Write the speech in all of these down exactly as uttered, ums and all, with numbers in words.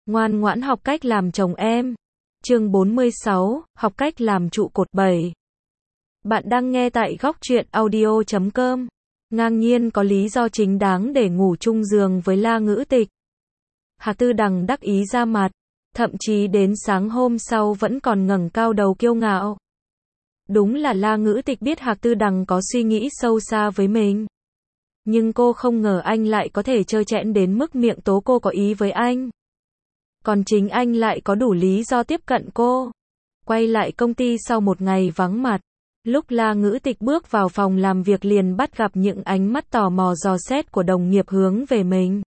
Ngoan ngoãn học cách làm chồng em. Chương bốn mươi sáu, học cách làm trụ cột bảy. Bạn đang nghe tại góc truyện audio chấm com. Ngang nhiên có lý do chính đáng để ngủ chung giường với La Ngữ Tịch. Hạc Tư Đằng đắc ý ra mặt, thậm chí đến sáng hôm sau vẫn còn ngẩng cao đầu kiêu ngạo. Đúng là La Ngữ Tịch biết Hạc Tư Đằng có suy nghĩ sâu xa với mình. Nhưng cô không ngờ anh lại có thể trơ trẽn đến mức miệng tố cô có ý với anh. Còn chính anh lại có đủ lý do tiếp cận cô. Quay lại công ty sau một ngày vắng mặt, lúc La Ngữ Tịch bước vào phòng làm việc liền bắt gặp những ánh mắt tò mò dò xét của đồng nghiệp hướng về mình.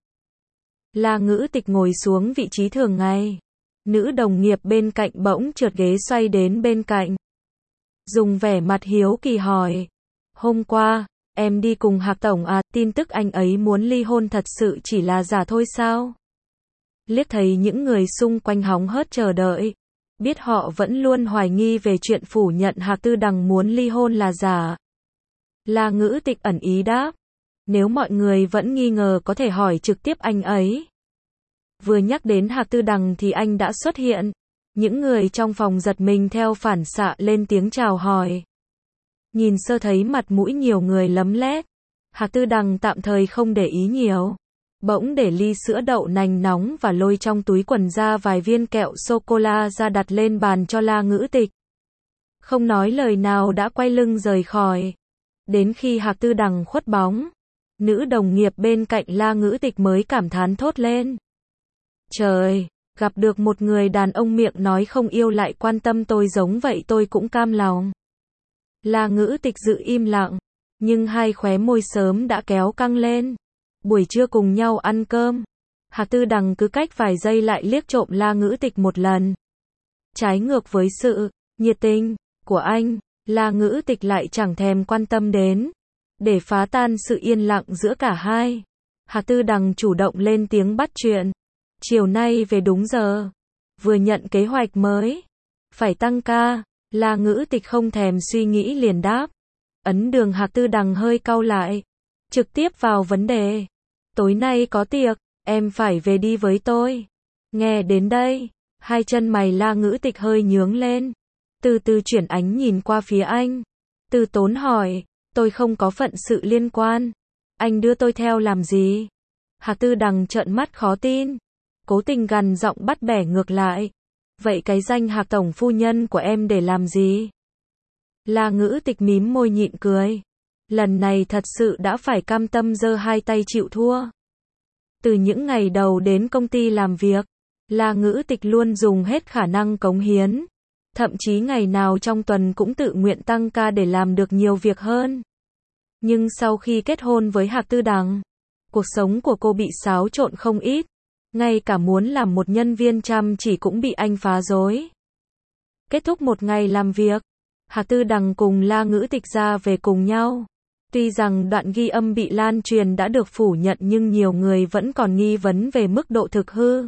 La Ngữ Tịch ngồi xuống vị trí thường ngày. Nữ đồng nghiệp bên cạnh bỗng trượt ghế xoay đến bên cạnh. Dùng vẻ mặt hiếu kỳ hỏi. Hôm qua, em đi cùng Hạc Tổng à, tin tức anh ấy muốn ly hôn thật sự chỉ là giả thôi sao? Liếc thấy những người xung quanh hóng hớt chờ đợi. Biết họ vẫn luôn hoài nghi về chuyện phủ nhận Hạc Tư Đằng muốn ly hôn là giả. La Ngữ Tịch ẩn ý đáp. Nếu mọi người vẫn nghi ngờ có thể hỏi trực tiếp anh ấy. Vừa nhắc đến Hạc Tư Đằng thì anh đã xuất hiện. Những người trong phòng giật mình theo phản xạ lên tiếng chào hỏi. Nhìn sơ thấy mặt mũi nhiều người lấm lét. Hạc Tư Đằng tạm thời không để ý nhiều. Bỗng để ly sữa đậu nành nóng và lôi trong túi quần ra vài viên kẹo sô-cô-la ra đặt lên bàn cho La Ngữ Tịch. Không nói lời nào đã quay lưng rời khỏi. Đến khi Hạc Tư Đằng khuất bóng, nữ đồng nghiệp bên cạnh La Ngữ Tịch mới cảm thán thốt lên. Trời, gặp được một người đàn ông miệng nói không yêu lại quan tâm tôi giống vậy tôi cũng cam lòng. La Ngữ Tịch giữ im lặng, nhưng hai khóe môi sớm đã kéo căng lên. Buổi trưa cùng nhau ăn cơm, Hạc Tư Đằng cứ cách vài giây lại liếc trộm La Ngữ Tịch một lần. Trái ngược với sự nhiệt tình của anh, La Ngữ Tịch lại chẳng thèm quan tâm đến. Để phá tan sự yên lặng giữa cả hai, Hạc Tư Đằng chủ động lên tiếng bắt chuyện. Chiều nay về đúng giờ, vừa nhận kế hoạch mới, phải tăng ca. La Ngữ Tịch không thèm suy nghĩ liền đáp. Ấn đường Hạc Tư Đằng hơi cau lại, trực tiếp vào vấn đề. Tối nay có tiệc, em phải về đi với tôi. Nghe đến đây, hai chân mày La Ngữ Tịch hơi nhướng lên. Từ từ chuyển ánh nhìn qua phía anh. Từ tốn hỏi, tôi không có phận sự liên quan. Anh đưa tôi theo làm gì? Hạc Tư Đằng trợn mắt khó tin. Cố tình gằn giọng bắt bẻ ngược lại. Vậy cái danh Hạc Tổng phu nhân của em để làm gì? La Ngữ Tịch mím môi nhịn cười. Lần này thật sự đã phải cam tâm giơ hai tay chịu thua. Từ những ngày đầu đến công ty làm việc, La Ngữ Tịch luôn dùng hết khả năng cống hiến. Thậm chí ngày nào trong tuần cũng tự nguyện tăng ca để làm được nhiều việc hơn. Nhưng sau khi kết hôn với Hạc Tư Đằng, cuộc sống của cô bị xáo trộn không ít. Ngay cả muốn làm một nhân viên chăm chỉ cũng bị anh phá rối. Kết thúc một ngày làm việc, Hạc Tư Đằng cùng La Ngữ Tịch ra về cùng nhau. Tuy rằng đoạn ghi âm bị lan truyền đã được phủ nhận nhưng nhiều người vẫn còn nghi vấn về mức độ thực hư.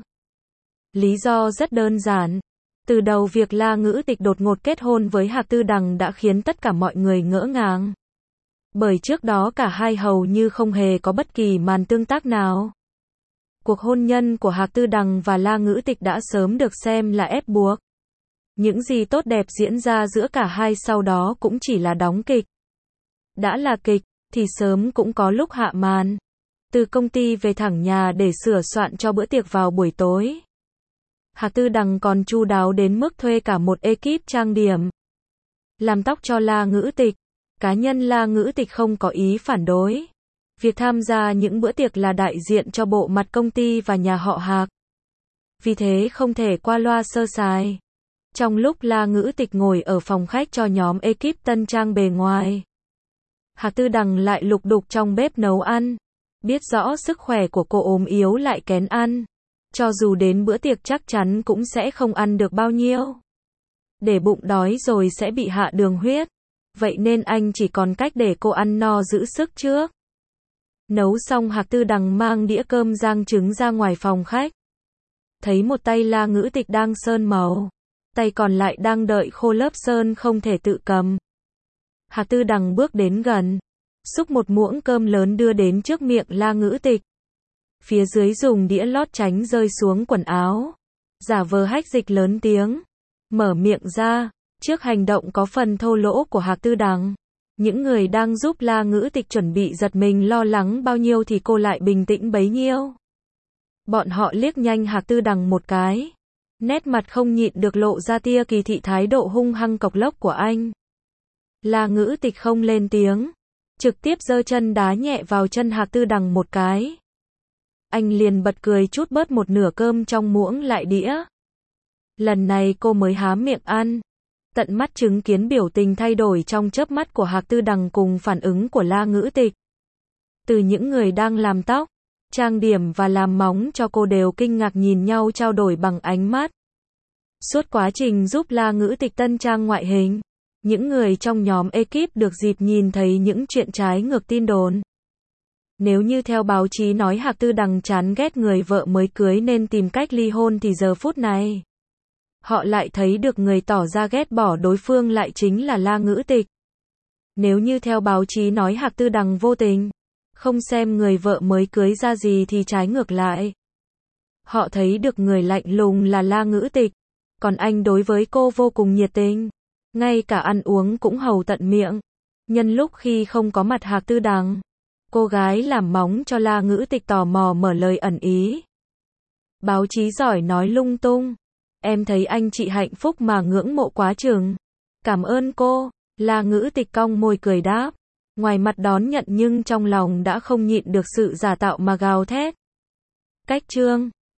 Lý do rất đơn giản. Từ đầu việc La Ngữ Tịch đột ngột kết hôn với Hạc Tư Đằng đã khiến tất cả mọi người ngỡ ngàng. Bởi trước đó cả hai hầu như không hề có bất kỳ màn tương tác nào. Cuộc hôn nhân của Hạc Tư Đằng và La Ngữ Tịch đã sớm được xem là ép buộc. Những gì tốt đẹp diễn ra giữa cả hai sau đó cũng chỉ là đóng kịch. Đã là kịch, thì sớm cũng có lúc hạ màn. Từ công ty về thẳng nhà để sửa soạn cho bữa tiệc vào buổi tối. Hạc Tư Đằng còn chu đáo đến mức thuê cả một ekip trang điểm. Làm tóc cho La Ngữ Tịch. Cá nhân La Ngữ Tịch không có ý phản đối. Việc tham gia những bữa tiệc là đại diện cho bộ mặt công ty và nhà họ Hạc. Vì thế không thể qua loa sơ sài. Trong lúc La Ngữ Tịch ngồi ở phòng khách cho nhóm ekip tân trang bề ngoài, Hạc Tư Đằng lại lục đục trong bếp nấu ăn. Biết rõ sức khỏe của cô ốm yếu lại kén ăn. Cho dù đến bữa tiệc chắc chắn cũng sẽ không ăn được bao nhiêu. Để bụng đói rồi sẽ bị hạ đường huyết. Vậy nên anh chỉ còn cách để cô ăn no giữ sức trước. Nấu xong Hạc Tư Đằng mang đĩa cơm rang trứng ra ngoài phòng khách. Thấy một tay La Ngữ Tịch đang sơn màu. Tay còn lại đang đợi khô lớp sơn không thể tự cầm. Hạc Tư Đằng bước đến gần. Xúc một muỗng cơm lớn đưa đến trước miệng La Ngữ Tịch. Phía dưới dùng đĩa lót tránh rơi xuống quần áo. giả vờ hách dịch lớn tiếng, mở miệng ra, trước hành động có phần thô lỗ của Hạc Tư Đằng. Những người đang giúp La Ngữ Tịch chuẩn bị giật mình lo lắng bao nhiêu thì cô lại bình tĩnh bấy nhiêu. Bọn họ liếc nhanh Hạc Tư Đằng một cái. Nét mặt không nhịn được lộ ra tia kỳ thị thái độ hung hăng cộc lốc của anh. La Ngữ Tịch không lên tiếng, trực tiếp giơ chân đá nhẹ vào chân Hạc Tư Đằng một cái. Anh liền bật cười trút bớt một nửa cơm trong muỗng lại đĩa. Lần này cô mới há miệng ăn. Tận mắt chứng kiến biểu tình thay đổi trong chớp mắt của Hạc Tư Đằng cùng phản ứng của La Ngữ Tịch. Từ những người đang làm tóc, trang điểm và làm móng cho cô đều kinh ngạc nhìn nhau trao đổi bằng ánh mắt. Suốt quá trình giúp La Ngữ Tịch tân trang ngoại hình, những người trong nhóm ekip được dịp nhìn thấy những chuyện trái ngược tin đồn. Nếu như theo báo chí nói Hạc Tư Đằng chán ghét người vợ mới cưới nên tìm cách ly hôn thì giờ phút này, họ lại thấy được người tỏ ra ghét bỏ đối phương lại chính là La Ngữ Tịch. Nếu như theo báo chí nói Hạc Tư Đằng vô tình, không xem người vợ mới cưới ra gì thì trái ngược lại. Họ thấy được người lạnh lùng là La Ngữ Tịch, còn anh đối với cô vô cùng nhiệt tình, ngay cả ăn uống cũng hầu tận miệng. Nhân lúc khi không có mặt Hạc Tư Đằng, cô gái làm móng cho La Ngữ Tịch tò mò mở lời ẩn ý. Báo chí giỏi nói lung tung. Em thấy anh chị hạnh phúc mà ngưỡng mộ quá chừng. Cảm ơn cô. La Ngữ Tịch cong môi cười đáp. Ngoài mặt đón nhận nhưng trong lòng đã không nhịn được sự giả tạo mà gào thét. Cách chương